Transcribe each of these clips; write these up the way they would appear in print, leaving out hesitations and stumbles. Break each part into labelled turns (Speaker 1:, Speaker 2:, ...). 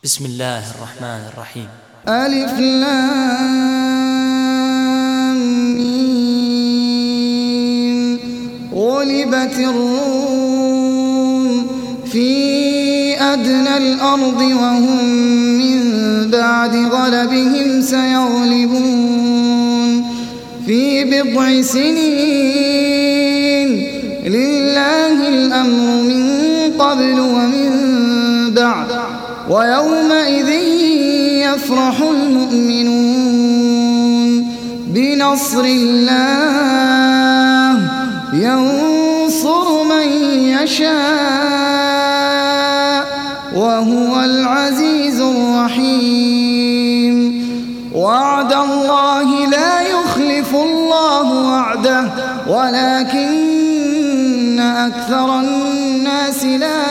Speaker 1: بسم الله الرحمن الرحيم.
Speaker 2: ألف لام ميم. غلبت الروم في أدنى الأرض وهم من بعد غلبهم سيغلبون في بضع سنين. لله الأمر من قبل ومن بعد ويومئذ يفرح المؤمنون بنصر الله ينصر من يشاء وهو العزيز الرحيم. وعد الله لا يخلف الله وعده ولكن أكثر الناس لا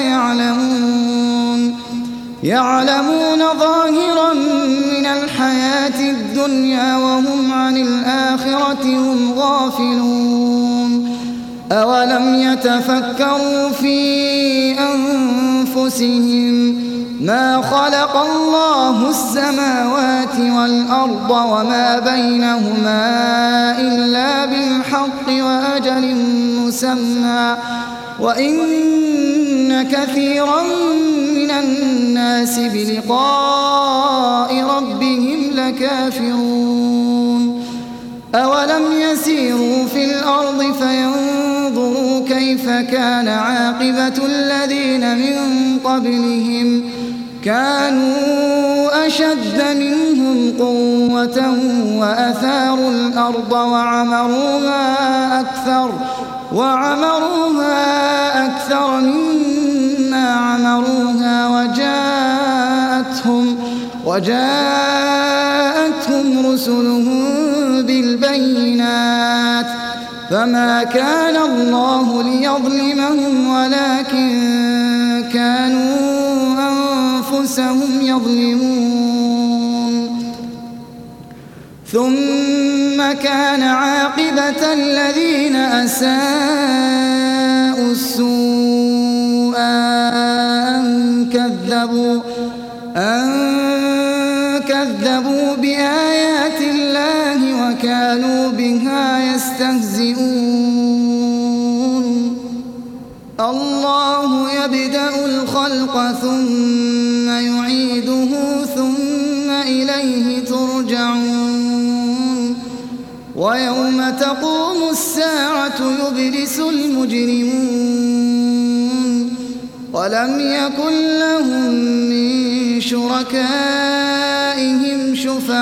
Speaker 2: يعلمون ظاهرا من الحياة الدنيا وهم عن الآخرة هم غافلون. أولم يتفكروا في أنفسهم ما خلق الله السماوات والأرض وما بينهما إلا بالحق وأجل مسمى وإن كثيرا من الناس بلقاء ربهم لكافرون. أولم يسيروا في الأرض فينظروا كيف كان عاقبة الذين من قبلهم كانوا أشد منهم قوة وأثاروا الأرض وعمروها أكثر مما عمروها وجاءتهم رسلهم بالبينات فما كان الله ليظلمهم ولكن كانوا أنفسهم يظلمون. ثم كان عاقبة الذين أساءوا السوء أن كذبوا بآيات الله وكانوا بها يستهزئون. الله يبدأ الخلق ثم يعيده ثم إليه ترجعون. ويوم تقوم الساعة يبلس المجرمون ولم يكن لهم من شركائهم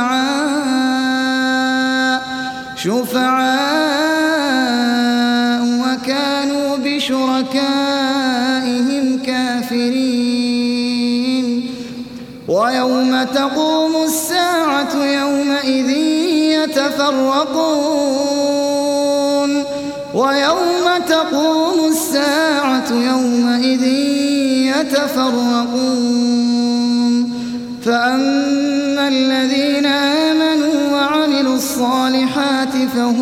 Speaker 2: شفعاء وكانوا بشركائهم كافرين. ويوم تقوم الساعة يومئذ يتفرقون فأما الذين آمنوا وعملوا الصالحات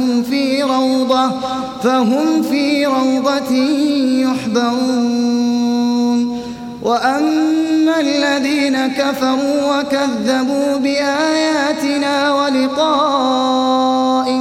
Speaker 2: فهم في روضة يحبرون. وأما الذين كفروا وكذبوا بآياتنا ولقاء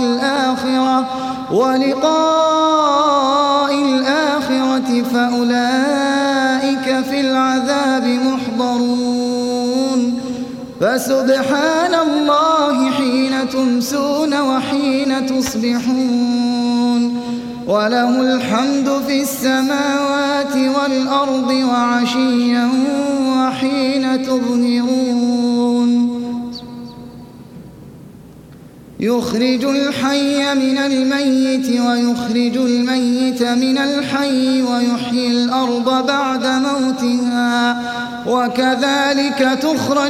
Speaker 2: الآخرة فأولئك في العذاب محضرون. فسبحان الله حين تمسون وحين تصبحون وله الحمد في السماوات والأرض وعشيا وحين تظهرون. يخرج الحي من الميت ويخرج الميت من الحي ويحيي الأرض بعد موتها وكذلك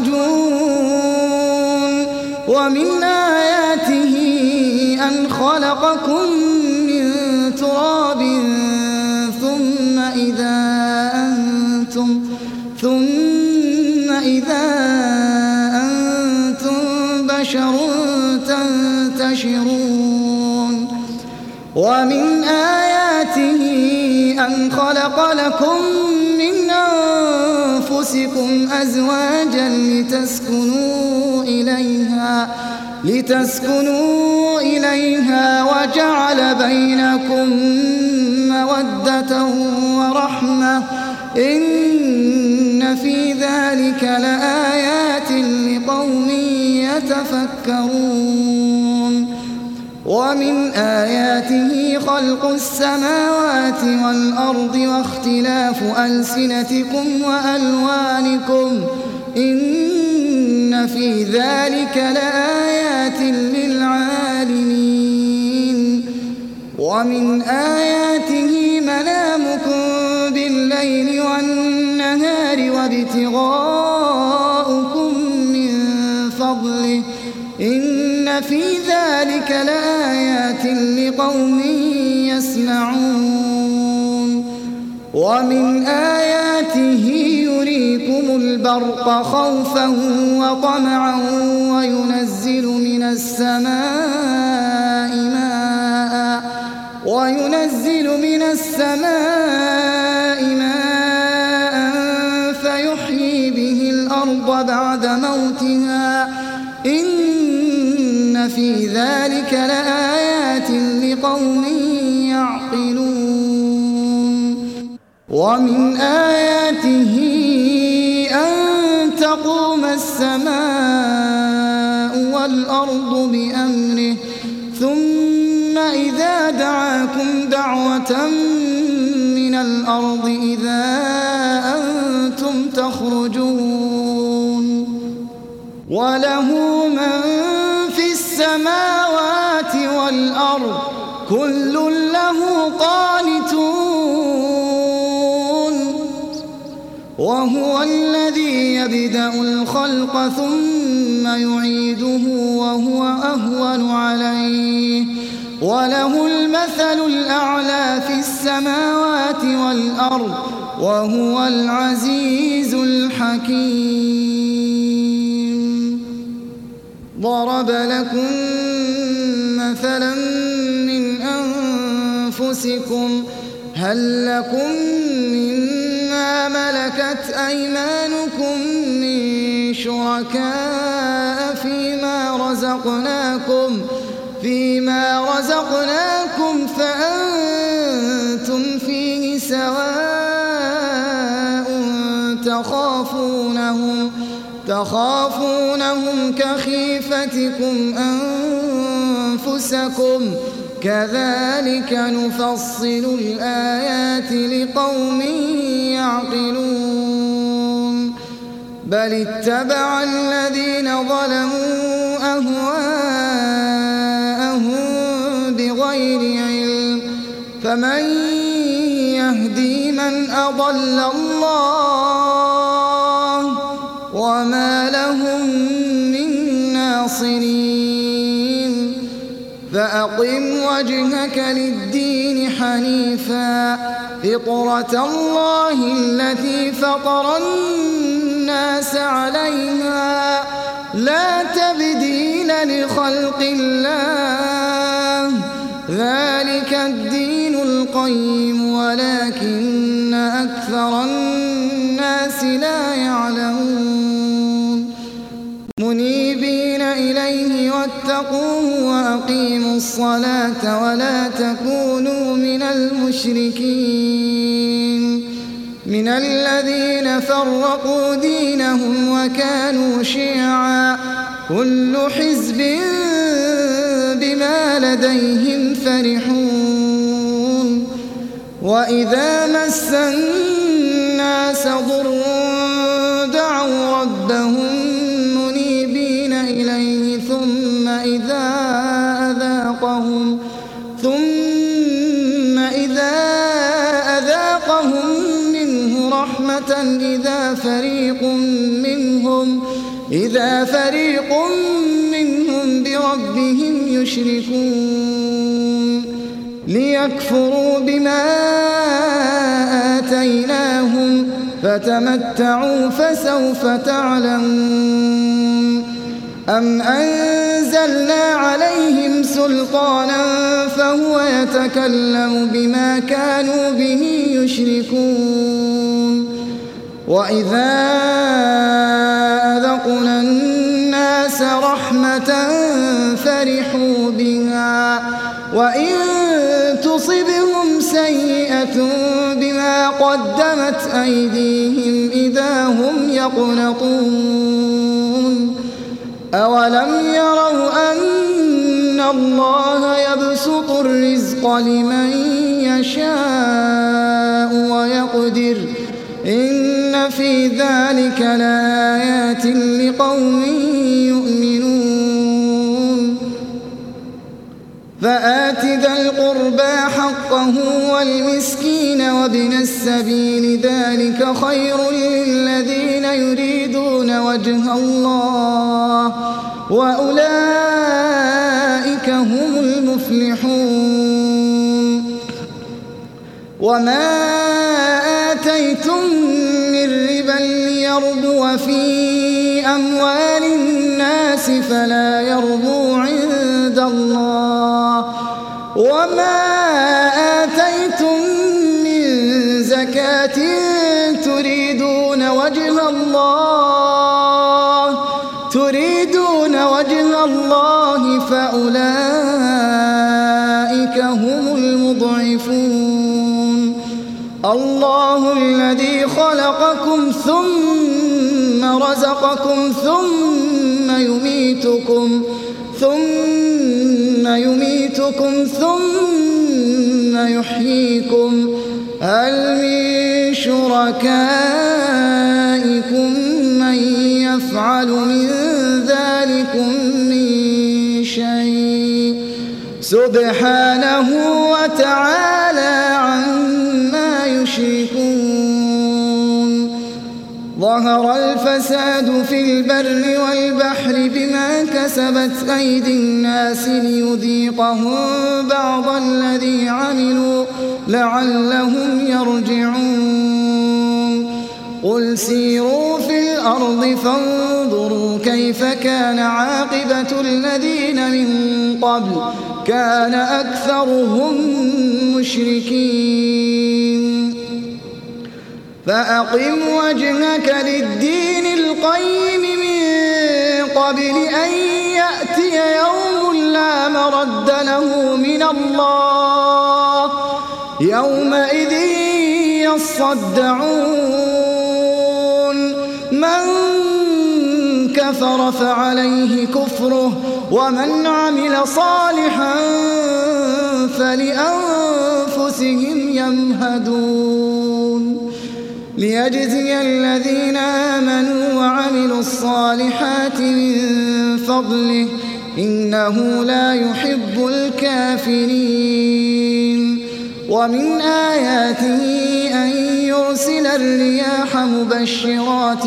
Speaker 2: تخرجون. ومن آياته أن خلقكم من تراب ثم إذا أنتم بشر تنتشرون. ومن آياته أن خلق لكم من أنفسكم أنفسكم أزواجا لتسكنوا إليها وجعل بينكم مودة ورحمة إن في ذلك لآيات لقوم يتفكرون ومن آياته خلق السماوات والأرض واختلاف ألسنتكم وألوانكم إن في ذلك لآيات للعالمين ومن آياته منامكم بالليل والنهار وابتغاؤكم من فضله إن في ذلك لآيات لقوم يسمعون ومن آياته يريكم البرق خوفا وطمعا وينزل من السماء ماء فيحيي به الأرض بعد موتها إن في ذلك لآيات لقوم يعقلون ومن آياته أن تقوم السماء والأرض بأمره ثم إذا دعاكم دعوة من الأرض إذا أنتم تخرجون وله من في السماوات والأرض كل له قانتون وهو الذي يبدأ الخلق ثم يعيده وهو أهون عليه وله المثل الأعلى في السماوات والأرض وهو العزيز الحكيم ضرب لكم مثلا من أنفسكم هل لكم مما ملكت أيمانكم من شركاء فيما رزقناكم فأنتم فيه سواء تخافونهم كخيفتكم أنفسكم كذلك نفصل الآيات لقوم يعقلون بل اتبع الذين ظلموا أهواءهم بغير علم فمن يهدي من أضل الله وما لهم من ناصرين فأقم وجهك للدين حنيفا فطرة الله التي فطر الناس عليها لا تبديل لخلق الله ذلك الدين القيم ولكن أكثر الناس لا يعلمون منيبين إليه واتقوه وأقيموا الصلاة ولا تكونوا من المشركين من الذين فرقوا دينهم وكانوا شيعا كل حزب بما لديهم فرحون وإذا مس الناس ضر دعوا ربهم منيبين إليه ثم إذا أذاقهم منه رحمة إذا فريق منهم بربهم يشركون ليكفروا بما آتيناهم فتمتعوا فسوف تعلمون أم أنزلنا عليهم سلطانا فهو يتكلم بما كانوا به يشركون وإذا أذقنا الناس رحمة فرحوا بها وإن تصبهم سيئة بما قدمت أيديهم إذا هم يقنطون أولم يروا أن الله يبسط الرزق لمن يشاء ويقدر إن في ذلك لآيات لقوم يؤمنون فآت ذا القربى حقه والمسكين وابن السبيل ذلك خير للذين يريدون وجه الله وأولئك هم المفلحون وما آتيتم من ربا ليربو في أموال الناس فلا يربو عند الله وما آتيتم من زكاة تريدون وجه الله فأولئك هم المضعفون الله الذي خلقكم ثم رزقكم ثم يميتكم ثم يحييكم هل من شركائكم من يفعل من ذلكم من شيء سبحانه وتعالى عما يشركون ظهر الفساد في البر والبحر بما كسبت أيدي الناس ليذيقهم بعض الذي عملوا لعلهم يرجعون قل سيروا في الأرض فانظروا كيف كان عاقبة الذين من قبل كان أكثرهم مشركين فأقم وجهك للدين القيم من قبل أن يأتي يوم لا مرد له من الله يومئذ يصدعون من كفر فعليه كفره ومن عمل صالحا فلأنفسهم يمهدون ليجزي الذين آمنوا وعملوا الصالحات من فضله إنه لا يحب الكافرين ومن آياته أن يرسل الرياح مبشرات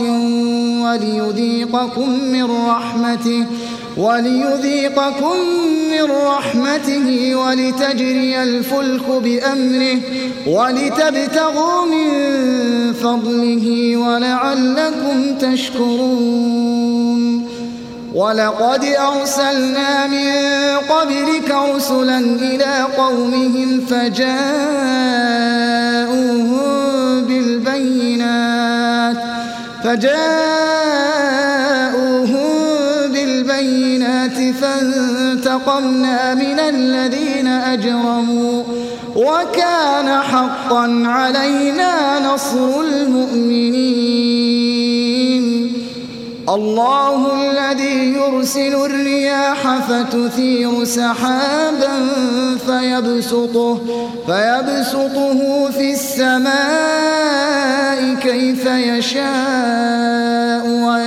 Speaker 2: وليذيقكم من رحمته ولتجري الفلك بأمره ولتبتغوا من فضله ولعلكم تشكرون ولقد أرسلنا من قبلك رسلا إلى قومهم فجاءوهم بالبينات فانتقمنا من الذين أجرموا وكان حقا علينا نصر المؤمنين الله الذي يرسل الرياح فتثير سحابا فيبسطه في السماء كيف يشاء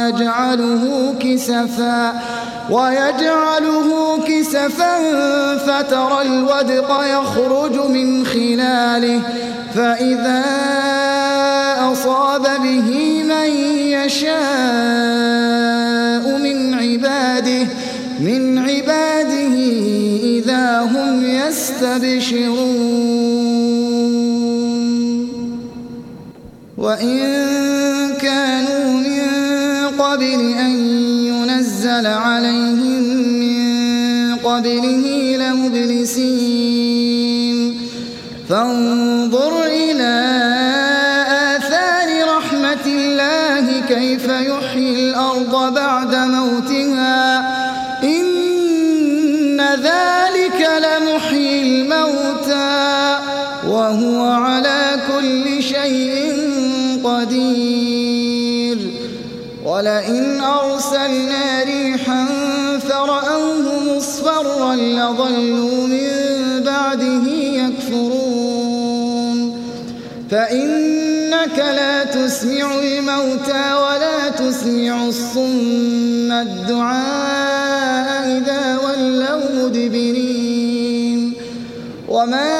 Speaker 2: ويجعله كسفا فترى الودق يخرج من خلاله فإذا أصاب به من يشاء من عباده إذا هم يستبشرون وإن كانوا من قبل أن ينزل عليهم من قبله لمبلسين فانظر إلى آثار رحمة الله كيف يحيي الأرض بعد موتها إن ذلك لمحيي الموتى وهو على كل شيء قدير ولئن أرسلنا ريحا فرأوه مصفرا لظلوا من بعده يكفرون فإنك لا تسمع الموتى ولا تسمع الصم الدعاء إذا ولوا مدبرين وما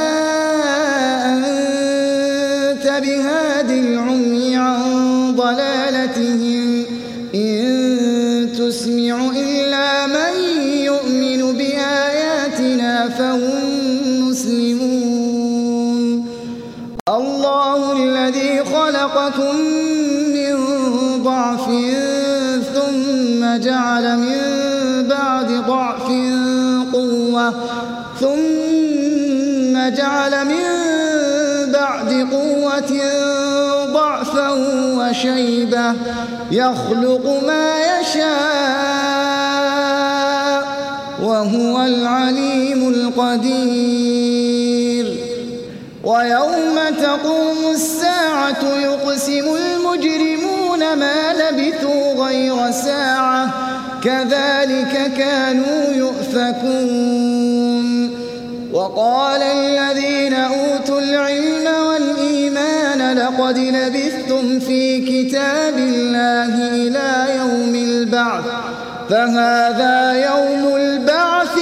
Speaker 2: أنت بهاد العمي عن ضلالتهم إن تسمع إلا من يؤمن بآياتنا فهم مسلمون الله الذي خلقكم من ضعف ثم جعل من بعد ضعف قوة ثم جعل من بعد قوة ضعفا وشيبة يخلق ما يشاء وهو العليم القدير ويوم تقوم الساعة يقسم المجرمون ما لبثوا غير ساعة كذلك كانوا يؤفكون وقال الذين أوتوا العلم والإيمان لقد لبثتم في كتاب الله إلى يوم البعث فهذا يوم البعث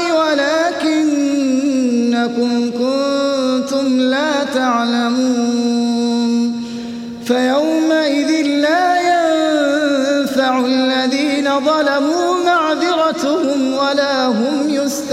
Speaker 2: ولكنكم كنتم لا تعلمون فيومئذ لا ينفع الذين ظلموا معذرتهم ولا هم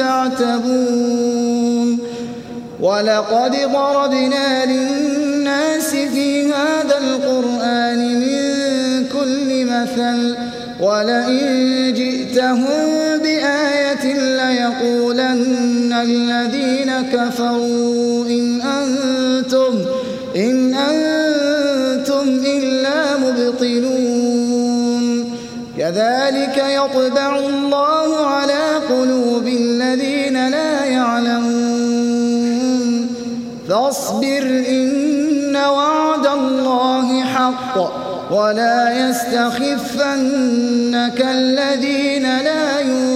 Speaker 2: يستعتبون ولقد ضربنا للناس في هذا القرآن من كل مثل ولئن جئتهم بآية ليقولن الذين كفروا إن أنتم إلا مبطلون كذلك يطبع الله على قلوب الذين لا يعلمون فاصبر إن وعد الله حق ولا يستخفنك الذين لا يؤمنون